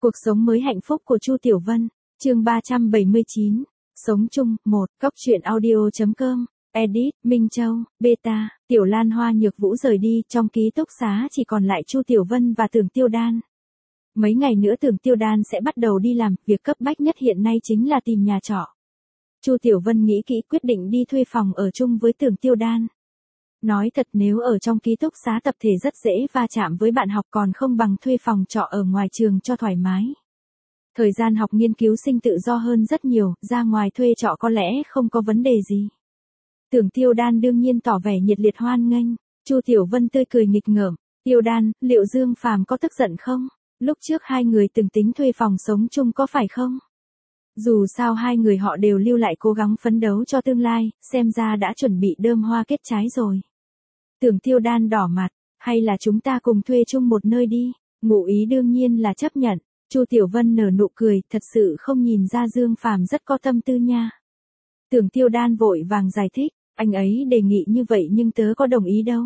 Cuộc sống mới hạnh phúc của Chu Tiểu Vân, chương 379. Sống chung, 1, Cóc truyện audio.com, edit, Minh Châu, beta, Tiểu Lan Hoa Nhược Vũ rời đi, trong ký túc xá chỉ còn lại Chu Tiểu Vân và Tưởng Tiêu Đan. Mấy ngày nữa Tưởng Tiêu Đan sẽ bắt đầu đi làm, việc cấp bách nhất hiện nay chính là tìm nhà trọ. Chu Tiểu Vân nghĩ kỹ quyết định đi thuê phòng ở chung với Tưởng Tiêu Đan. Nói thật, nếu ở trong ký túc xá tập thể rất dễ va chạm với bạn học, còn không bằng thuê phòng trọ ở ngoài trường cho thoải mái. Thời gian học nghiên cứu sinh tự do hơn rất nhiều, ra ngoài thuê trọ có lẽ không có vấn đề gì. Tưởng Tiêu Đan đương nhiên tỏ vẻ nhiệt liệt hoan nghênh. Chu Tiểu Vân tươi cười nghịch ngợm. Tiêu Đan, liệu Dương Phàm có tức giận không? Lúc trước hai người từng tính thuê phòng sống chung có phải không? Dù sao hai người họ đều lưu lại cố gắng phấn đấu cho tương lai, xem ra đã chuẩn bị đơm hoa kết trái rồi. Tưởng Tiêu Đan đỏ mặt, hay là chúng ta cùng thuê chung một nơi đi? Ngụ ý đương nhiên là chấp nhận. Chu Tiểu Vân nở nụ cười, thật sự không nhìn ra Dương Phàm rất có tâm tư nha. Tưởng Tiêu Đan vội vàng giải thích, anh ấy đề nghị như vậy nhưng tớ có đồng ý đâu.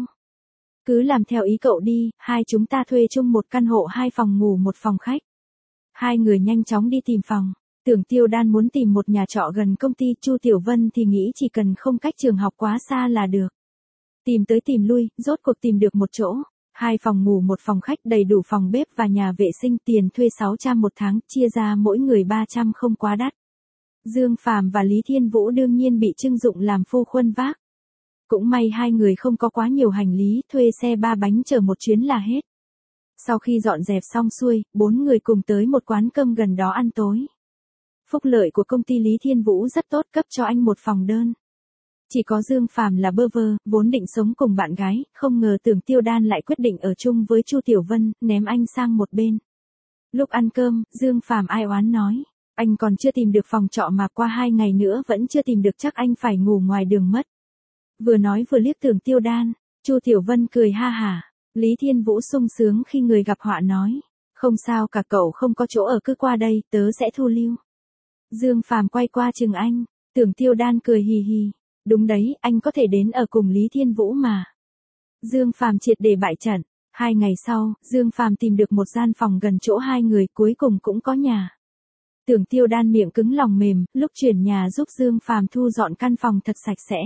Cứ làm theo ý cậu đi, hai chúng ta thuê chung một căn hộ 2 phòng ngủ 1 phòng khách. Hai người nhanh chóng đi tìm phòng. Tưởng Tiêu Đan muốn tìm một nhà trọ gần công ty, Chu Tiểu Vân thì nghĩ chỉ cần không cách trường học quá xa là được. Tìm tới tìm lui, rốt cuộc tìm được một chỗ. 2 phòng ngủ 1 phòng khách, đầy đủ phòng bếp và nhà vệ sinh, tiền thuê 600 một tháng, chia ra mỗi người 300 không quá đắt. Dương Phàm và Lý Thiên Vũ đương nhiên bị trưng dụng làm phu khuân vác. Cũng may hai người không có quá nhiều hành lý, thuê xe 3 bánh chở một chuyến là hết. Sau khi dọn dẹp xong xuôi, 4 người cùng tới một quán cơm gần đó ăn tối. Phúc lợi của công ty Lý Thiên Vũ rất tốt, cấp cho anh một phòng đơn. Chỉ có Dương Phàm là bơ vơ, vốn định sống cùng bạn gái, không ngờ Tưởng Tiêu Đan lại quyết định ở chung với Chu Tiểu Vân, ném anh sang một bên. Lúc ăn cơm, Dương Phàm ai oán nói, anh còn chưa tìm được phòng trọ mà qua 2 ngày nữa vẫn chưa tìm được, chắc anh phải ngủ ngoài đường mất. Vừa nói vừa liếc Tưởng Tiêu Đan. Chu Tiểu Vân cười ha hả. Lý Thiên Vũ sung sướng khi người gặp họa nói, không sao cả, cậu không có chỗ ở cứ qua đây, tớ sẽ thu lưu. Dương Phàm quay qua chừng anh. Tưởng Tiêu Đan cười hì hì. Đúng đấy, anh có thể đến ở cùng Lý Thiên Vũ mà. Dương Phàm triệt để bại trận. 2 ngày sau, Dương Phàm tìm được một gian phòng gần chỗ hai người, cuối cùng cũng có nhà. Tưởng Tiêu Đan miệng cứng lòng mềm, lúc chuyển nhà giúp Dương Phàm thu dọn căn phòng thật sạch sẽ.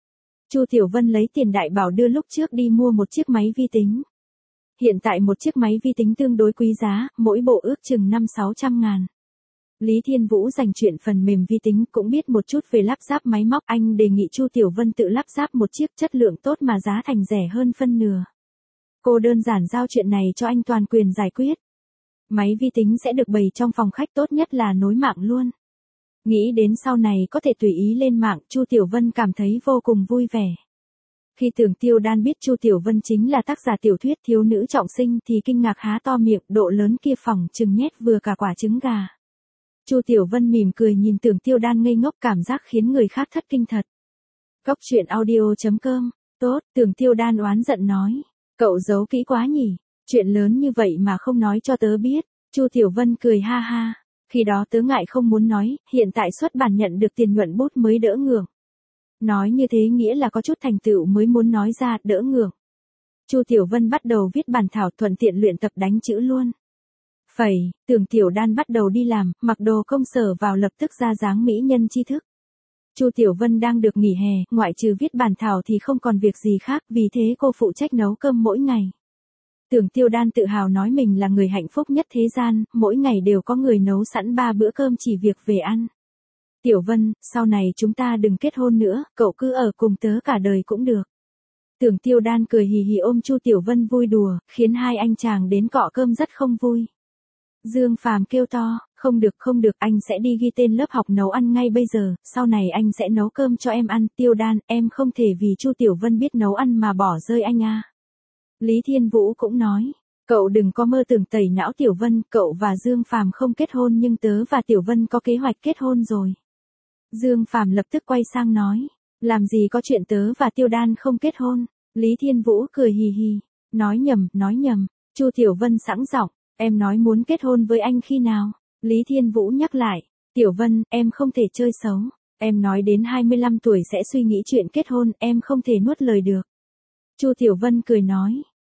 Chu Tiểu Vân lấy tiền đại bảo đưa lúc trước đi mua một chiếc máy vi tính. Hiện tại một chiếc máy vi tính tương đối quý giá, mỗi bộ ước chừng 500-600 ngàn. Lý Thiên Vũ dành chuyện phần mềm vi tính, cũng biết một chút về lắp ráp máy móc, anh đề nghị Chu Tiểu Vân tự lắp ráp một chiếc chất lượng tốt mà giá thành rẻ hơn phân nửa. Cô đơn giản giao chuyện này cho anh, toàn quyền giải quyết. Máy vi tính sẽ được bày trong phòng khách, tốt nhất là nối mạng luôn. Nghĩ đến sau này có thể tùy ý lên mạng, Chu Tiểu Vân cảm thấy vô cùng vui vẻ. Khi Tưởng Tiêu Đan biết Chu Tiểu Vân chính là tác giả tiểu thuyết Thiếu nữ trọng sinh thì kinh ngạc há to miệng, độ lớn kia phỏng chừng nhét vừa cả quả trứng gà. Chu Tiểu Vân mỉm cười nhìn Tưởng Tiêu Đan ngây ngốc, cảm giác khiến người khác thất kinh thật. Cóc truyện audio.com, tốt, Tưởng Tiêu Đan oán giận nói, cậu giấu kỹ quá nhỉ, chuyện lớn như vậy mà không nói cho tớ biết. Chu Tiểu Vân cười ha ha, khi đó tớ ngại không muốn nói, hiện tại xuất bản nhận được tiền nhuận bút mới đỡ ngượng. Nói như thế nghĩa là có chút thành tựu mới muốn nói ra, đỡ ngượng. Chu Tiểu Vân bắt đầu viết bản thảo, thuận tiện luyện tập đánh chữ luôn. Phẩy, Tưởng Tiểu Đan bắt đầu đi làm, mặc đồ công sở vào lập tức ra dáng mỹ nhân tri thức. Chu Tiểu Vân đang được nghỉ hè, ngoại trừ viết bản thảo thì không còn việc gì khác, vì thế cô phụ trách nấu cơm mỗi ngày. Tưởng Tiêu Đan tự hào nói mình là người hạnh phúc nhất thế gian, mỗi ngày đều có người nấu sẵn 3 bữa cơm chỉ việc về ăn. Tiểu Vân, sau này chúng ta đừng kết hôn nữa, cậu cứ ở cùng tớ cả đời cũng được. Tưởng Tiêu Đan cười hì hì ôm Chu Tiểu Vân vui đùa, khiến hai anh chàng đến cọ cơm rất không vui. Dương Phàm kêu to, không được, anh sẽ đi ghi tên lớp học nấu ăn ngay bây giờ, sau này anh sẽ nấu cơm cho em ăn. Tiêu Đan, em không thể vì Chu Tiểu Vân biết nấu ăn mà bỏ rơi anh à. Lý Thiên Vũ cũng nói, cậu đừng có mơ tưởng tẩy não Tiểu Vân, cậu và Dương Phàm không kết hôn nhưng tớ và Tiểu Vân có kế hoạch kết hôn rồi. Dương Phàm lập tức quay sang nói, làm gì có chuyện tớ và Tiêu Đan không kết hôn. Lý Thiên Vũ cười hì hì, nói nhầm. Chu Tiểu Vân sẵn giọng, em nói muốn kết hôn với anh khi nào? Lý Thiên Vũ nhắc lại, Tiểu Vân, em không thể chơi xấu. Em nói đến 25 tuổi sẽ suy nghĩ chuyện kết hôn, em không thể nuốt lời được. Chu Tiểu Vân cười nói,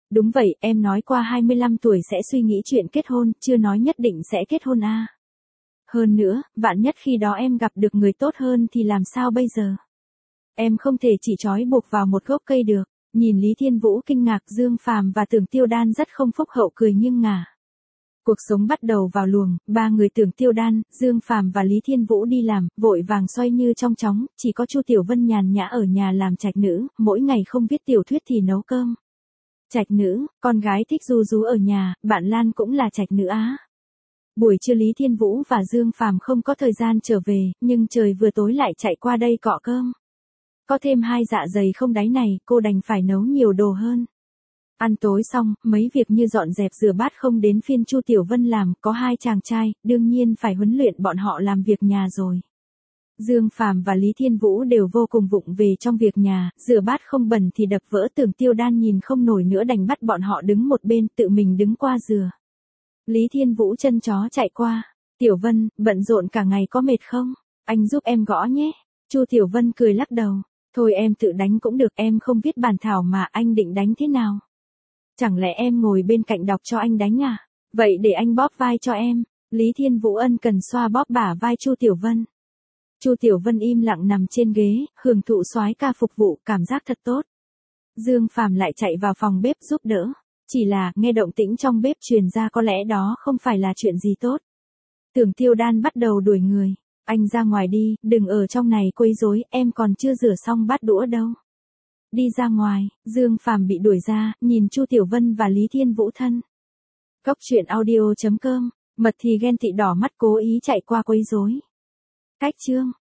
Đúng vậy, em nói qua 25 tuổi sẽ suy nghĩ chuyện kết hôn, chưa nói nhất định sẽ kết hôn à. Hơn nữa, vạn nhất khi đó em gặp được người tốt hơn thì làm sao bây giờ? Em không thể chỉ trói buộc vào một gốc cây được. Nhìn Lý Thiên Vũ kinh ngạc, Dương Phàm và Tưởng Tiêu Đan rất không phúc hậu cười nghiêng ngả. Cuộc sống bắt đầu vào luồng, ba người Tưởng Tiêu Đan, Dương Phàm và Lý Thiên Vũ đi làm, vội vàng xoay như trong chóng, chỉ có Chu Tiểu Vân nhàn nhã ở nhà làm trạch nữ, mỗi ngày không viết tiểu thuyết thì nấu cơm. Trạch nữ, con gái thích ru rú ở nhà, bạn Lan cũng là trạch nữ á. Buổi trưa Lý Thiên Vũ và Dương Phàm không có thời gian trở về, nhưng trời vừa tối lại chạy qua đây cọ cơm. Có thêm 2 dạ dày không đáy này, cô đành phải nấu nhiều đồ hơn. Ăn tối xong, mấy việc như dọn dẹp rửa bát không đến phiên Chu Tiểu Vân làm, có 2 chàng trai, đương nhiên phải huấn luyện bọn họ làm việc nhà rồi. Dương Phàm và Lý Thiên Vũ đều vô cùng vụng về trong việc nhà, rửa bát không bẩn thì đập vỡ. Tưởng Tiêu Đan nhìn không nổi nữa đành bắt bọn họ đứng một bên, tự mình đứng qua rửa. Lý Thiên Vũ chân chó chạy qua. Tiểu Vân, bận rộn cả ngày có mệt không? Anh giúp em gõ nhé. Chu Tiểu Vân cười lắc đầu. Thôi em tự đánh cũng được, em không viết bản thảo mà, anh định đánh thế nào? Chẳng lẽ em ngồi bên cạnh đọc cho anh đánh à? Vậy để anh bóp vai cho em. Lý Thiên Vũ ân cần xoa bóp bả vai Chu Tiểu Vân. Chu Tiểu Vân im lặng nằm trên ghế, hưởng thụ soái ca phục vụ, cảm giác thật tốt. Dương Phàm lại chạy vào phòng bếp giúp đỡ. Chỉ là, nghe động tĩnh trong bếp truyền ra có lẽ đó không phải là chuyện gì tốt. Tưởng Tiêu Đan bắt đầu đuổi người. Anh ra ngoài đi, đừng ở trong này quấy rối, em còn chưa rửa xong bát đũa đâu. Đi ra ngoài, Dương Phàm bị đuổi ra, nhìn Chu Tiểu Vân và Lý Thiên Vũ thân. Cốc truyện audio.com, Mật thì ghen tị đỏ mắt cố ý chạy qua quấy rối. Cách chương